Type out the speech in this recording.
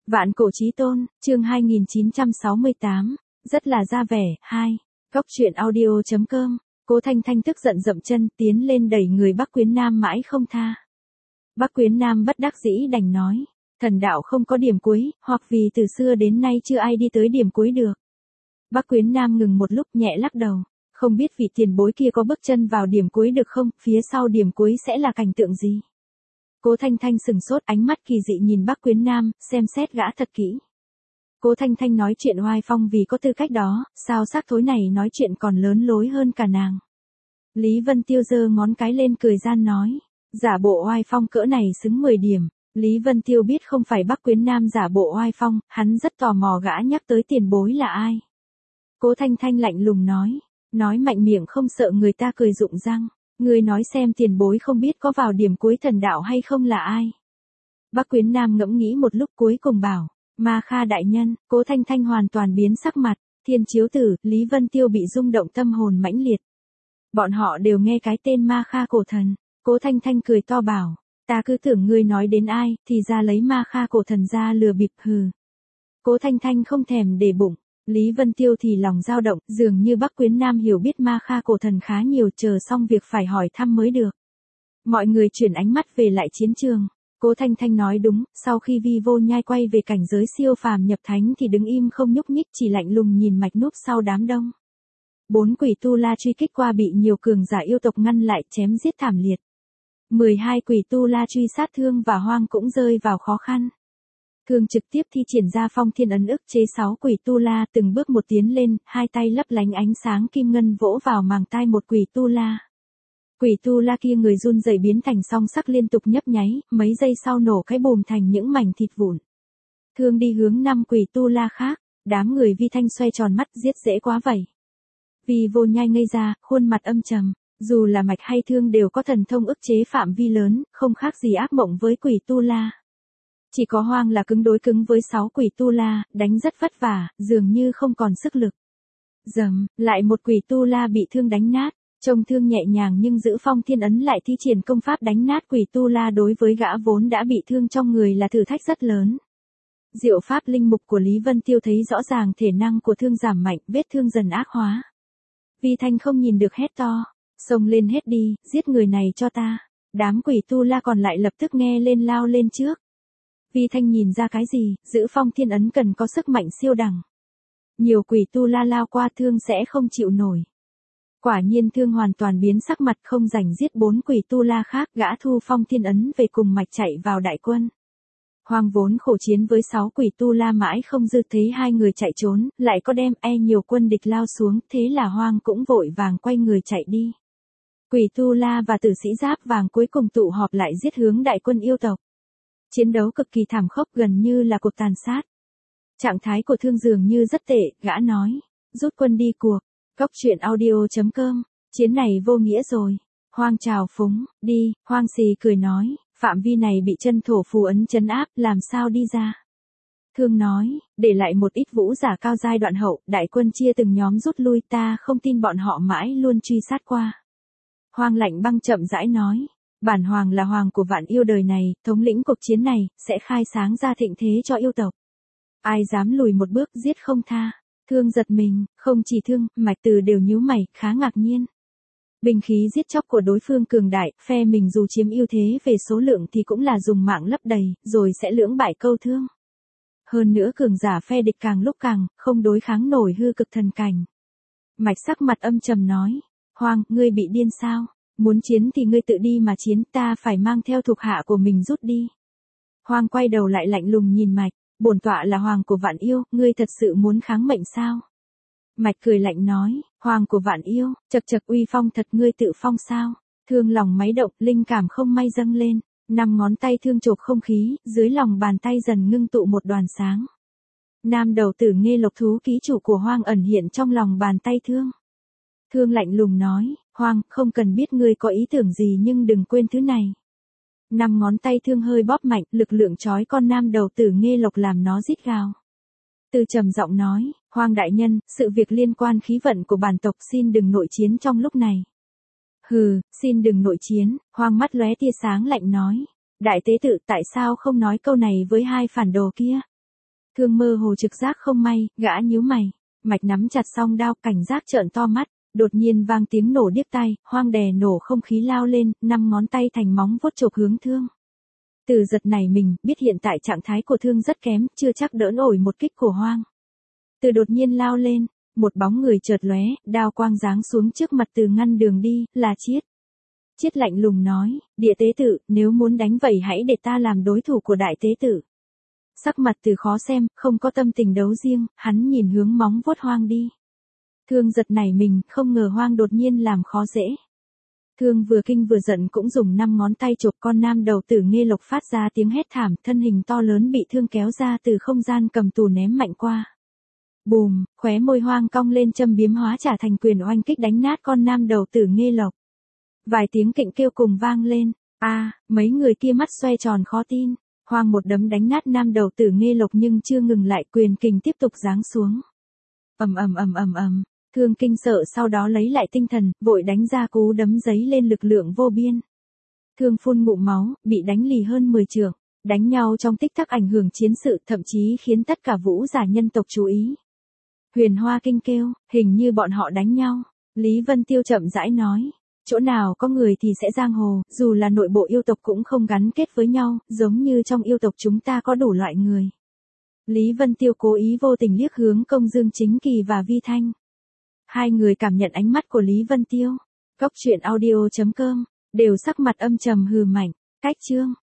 Vạn cổ chí tôn, chương 2968, rất là ra vẻ, 2. Góc truyện audio.com, Cố Thanh Thanh tức giận dậm chân tiến lên đẩy người Bắc Quyến Nam mãi không tha. Bắc Quyến Nam bất đắc dĩ đành nói, thần đạo không có điểm cuối, hoặc vì từ xưa đến nay chưa ai đi tới điểm cuối được. Bắc Quyến Nam ngừng một lúc nhẹ lắc đầu, không biết vị tiền bối kia có bước chân vào điểm cuối được không, phía sau điểm cuối sẽ là cảnh tượng gì. Cố Thanh Thanh sừng sốt, ánh mắt kỳ dị nhìn Bắc Quyến Nam, xem xét gã thật kỹ. Cố Thanh Thanh nói chuyện oai phong vì có tư cách đó, sao xác thối này nói chuyện còn lớn lối hơn cả nàng. Lý Vân Tiêu giơ ngón cái lên cười gian nói, giả bộ oai phong cỡ này xứng 10 điểm. Lý Vân Tiêu biết không phải Bắc Quyến Nam giả bộ oai phong, hắn rất tò mò gã nhắc tới tiền bối là ai. Cố Thanh Thanh lạnh lùng nói mạnh miệng không sợ người ta cười rụng răng. Ngươi nói xem tiền bối không biết có vào điểm cuối thần đạo hay không là ai. Bắc Quyến Nam ngẫm nghĩ một lúc cuối cùng bảo, Ma Kha đại nhân. Cố Thanh Thanh hoàn toàn biến sắc mặt, Thiên Chiếu Tử, Lý Vân Tiêu bị rung động tâm hồn mãnh liệt. Bọn họ đều nghe cái tên Ma Kha cổ thần. Cố Thanh Thanh cười to bảo, ta cứ tưởng ngươi nói đến ai, thì ra lấy Ma Kha cổ thần ra lừa bịp hừ. Cố Thanh Thanh không thèm để bụng. Lý Vân Tiêu thì lòng dao động, dường như Bắc Quyến Nam hiểu biết Ma Kha cổ thần khá nhiều, chờ xong việc phải hỏi thăm mới được. Mọi người chuyển ánh mắt về lại chiến trường. Cố Thanh Thanh nói đúng, sau khi Vi Vô Nhai quay về cảnh giới siêu phàm nhập thánh thì đứng im không nhúc nhích, chỉ lạnh lùng nhìn mạch núp sau đám đông. 4 quỷ tu la truy kích qua bị nhiều cường giả yêu tộc ngăn lại, chém giết thảm liệt. 12 quỷ tu la truy sát Thương và Hoang cũng rơi vào khó khăn. Thương trực tiếp thi triển ra phong thiên ấn ức chế 6 quỷ tu la, từng bước một tiến lên, hai tay lấp lánh ánh sáng kim ngân vỗ vào màng tai một quỷ tu la. Quỷ tu la kia người run rẩy biến thành song sắc liên tục nhấp nháy, mấy giây sau nổ cái bùm thành những mảnh thịt vụn. Thương đi hướng 5 quỷ tu la khác, đám người Vi Thanh xoay tròn mắt, giết dễ quá vậy. Vi Vô Nhai ngây ra, khuôn mặt âm trầm, dù là Mạch hay Thương đều có thần thông ức chế phạm vi lớn, không khác gì ác mộng với quỷ tu la. Chỉ có Hoang là cứng đối cứng với 6 quỷ tu la, đánh rất vất vả, dường như không còn sức lực. Dầm, lại một quỷ tu la bị Thương đánh nát, trông Thương nhẹ nhàng nhưng giữ phong thiên ấn lại thi triển công pháp đánh nát quỷ tu la, đối với gã vốn đã bị thương trong người là thử thách rất lớn. Diệu pháp linh mục của Lý Vân Tiêu thấy rõ ràng thể năng của Thương giảm mạnh, vết thương dần ác hóa. Vi Thanh không nhìn được hét to, xông lên hết đi, giết người này cho ta. Đám quỷ tu la còn lại lập tức nghe lên lao lên trước. Vi Thanh nhìn ra cái gì, giữ phong thiên ấn cần có sức mạnh siêu đẳng. Nhiều quỷ tu la lao qua Thương sẽ không chịu nổi. Quả nhiên Thương hoàn toàn biến sắc mặt, không rảnh giết 4 quỷ tu la khác, gã thu phong thiên ấn về cùng Mạch chạy vào đại quân. Hoang vốn khổ chiến với 6 quỷ tu la mãi không dư, thấy hai người chạy trốn, lại có đem nhiều quân địch lao xuống, thế là Hoang cũng vội vàng quay người chạy đi. Quỷ tu la và tử sĩ giáp vàng cuối cùng tụ họp lại giết hướng đại quân yêu tộc. Chiến đấu cực kỳ thảm khốc, gần như là cuộc tàn sát. Trạng thái của Thương dường như rất tệ, gã nói, rút quân đi cuộc. Góc truyện audio.com, chiến này vô nghĩa rồi. Hoang chào phúng, đi. Hoang xì cười nói, phạm vi này bị chân thổ phù ấn trấn áp, làm sao đi ra. Thương nói, để lại một ít vũ giả cao giai đoạn hậu, đại quân chia từng nhóm rút lui, ta không tin bọn họ mãi luôn truy sát qua. Hoang lạnh băng chậm rãi nói, bản hoàng là hoàng của vạn yêu đời này, thống lĩnh cuộc chiến này, sẽ khai sáng ra thịnh thế cho yêu tộc. Ai dám lùi một bước giết không tha. Thương giật mình, không chỉ Thương, Mạch Từ đều nhíu mày, khá ngạc nhiên. Binh khí giết chóc của đối phương cường đại, phe mình dù chiếm ưu thế về số lượng thì cũng là dùng mạng lấp đầy, rồi sẽ lưỡng bại câu thương. Hơn nữa cường giả phe địch càng lúc càng không đối kháng nổi hư cực thần cảnh. Mạch sắc mặt âm trầm nói, Hoang, ngươi bị điên sao? Muốn chiến thì ngươi tự đi mà chiến, ta phải mang theo thuộc hạ của mình rút đi. Hoang quay đầu lại lạnh lùng nhìn Mạch, bổn tọa là hoàng của vạn yêu, ngươi thật sự muốn kháng mệnh sao? Mạch cười lạnh nói, hoàng của vạn yêu, chật chật uy phong thật, ngươi tự phong sao? Thương lòng máy động, linh cảm không may dâng lên, 5 ngón tay Thương chộp không khí, dưới lòng bàn tay dần ngưng tụ một đoàn sáng. Nam đầu tử Nghê Lộc thú ký chủ của Hoang ẩn hiện trong lòng bàn tay Thương. Thương lạnh lùng nói, Hoang, không cần biết ngươi có ý tưởng gì nhưng đừng quên thứ này. 5 ngón tay Thương hơi bóp mạnh, lực lượng trói con nam đầu tử Nghê Lộc làm nó rít gào. Từ trầm giọng nói, Hoang đại nhân, sự việc liên quan khí vận của bản tộc, xin đừng nội chiến trong lúc này. Hừ, xin đừng nội chiến. Hoang mắt lóe tia sáng lạnh nói, đại tế tự tại sao không nói câu này với hai phản đồ kia? Thương mơ hồ trực giác không may, gã nhíu mày, mạch nắm chặt song đao, cảnh giác trợn to mắt, đột nhiên vang tiếng nổ điếc tai, hoang đè nổ không khí lao lên, 5 ngón tay thành móng vuốt chộp hướng Thương. Từ giật nảy mình, biết hiện tại trạng thái của Thương rất kém, chưa chắc đỡ nổi một kích của Hoang. Từ đột nhiên lao lên, một bóng người chợt lóe, đao quang giáng xuống trước mặt Từ ngăn đường đi, là Chiết. Chiết lạnh lùng nói, Địa tế tự, nếu muốn đánh vậy hãy để ta làm đối thủ của đại tế tự. Sắc mặt Từ khó xem, không có tâm tình đấu riêng, hắn nhìn hướng móng vuốt Hoang đi. Thương giật nảy mình, không ngờ Hoang đột nhiên làm khó dễ. Thương vừa kinh vừa giận cũng dùng 5 ngón tay chộp con nam đầu tử Nghê Lộc phát ra tiếng hét thảm, thân hình to lớn bị Thương kéo ra từ không gian cầm tù ném mạnh qua. Bùm, khóe môi Hoang cong lên châm biếm hóa trả thành quyền oanh kích đánh nát con nam đầu tử Nghê Lộc. Vài tiếng kịnh kêu cùng vang lên, mấy người kia mắt xoay tròn khó tin. Hoang một đấm đánh nát nam đầu tử Nghê Lộc nhưng chưa ngừng lại, quyền kình tiếp tục giáng xuống. Ầm. Thương kinh sợ sau đó lấy lại tinh thần, vội đánh ra cú đấm giấy lên lực lượng vô biên. Thương phun ngụm máu, bị đánh lì hơn 10 trượng, đánh nhau trong tích tắc ảnh hưởng chiến sự, thậm chí khiến tất cả vũ giả nhân tộc chú ý. Huyền Hoa kinh kêu, hình như bọn họ đánh nhau. Lý Vân Tiêu chậm rãi nói, chỗ nào có người thì sẽ giang hồ, dù là nội bộ yêu tộc cũng không gắn kết với nhau, giống như trong yêu tộc chúng ta có đủ loại người. Lý Vân Tiêu cố ý vô tình liếc hướng Công Dương Chính Kỳ và Vi Thanh. Hai người cảm nhận ánh mắt của Lý Vân Tiêu. Cốc truyện audio.com, đều sắc mặt âm trầm hừ mạnh, cách chương.